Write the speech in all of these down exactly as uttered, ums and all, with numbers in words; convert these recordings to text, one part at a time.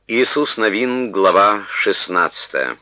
Иисус Новин, глава шестнадцатая.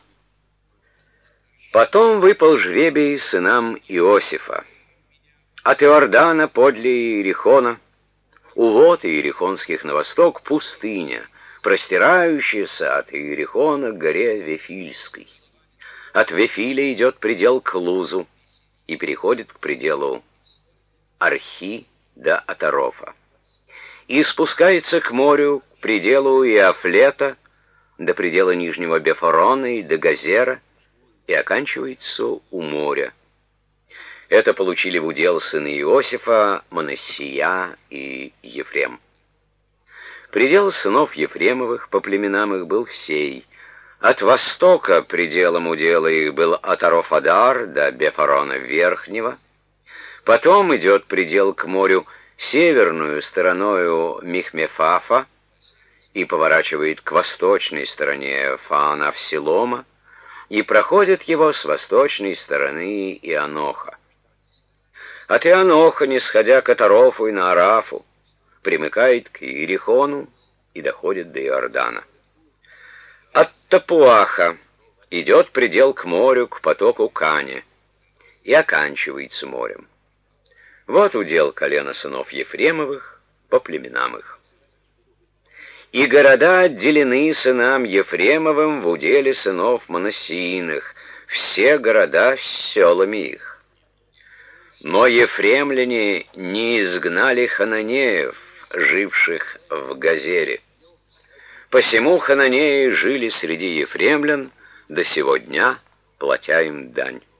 Потом выпал жребий сынам Иосифа. От Иордана подле Иерихона, у вод иерихонских на восток, пустыня, простирающаяся от Иерихона к горе Вифильской. От Вифиля идет предел к Лузу и переходит к пределу Архи до Атарофа. И спускается к морю, к пределу Иафлета, до предела Нижнего Бефорона и до Газера, и оканчивается у моря. Это получили в удел сыны Иосифа, Манассия и Ефрем. Предел сынов Ефремовых по племенам их был сей. От востока пределом удела их был Атарофадар до Бефорона Верхнего. Потом идет предел к морю северную стороною Михмефафа и поворачивает к восточной стороне Фаанавсилома и проходит его с восточной стороны Ианоха. От Ианоха, нисходя к Атарофу и Наарафу, примыкает к Иерихону и доходит до Иордана. От Тапуаха идет предел к морю, к потоку Кане, и оканчивается морем. Вот удел колена сынов Ефремовых по племенам их. И города отделены сынам Ефремовым в уделе сынов Манассииных, все города с селами их. Но ефремляне не изгнали хананеев, живших в Газере. Посему хананеи жили среди ефремлян до сего дня, платя им дань.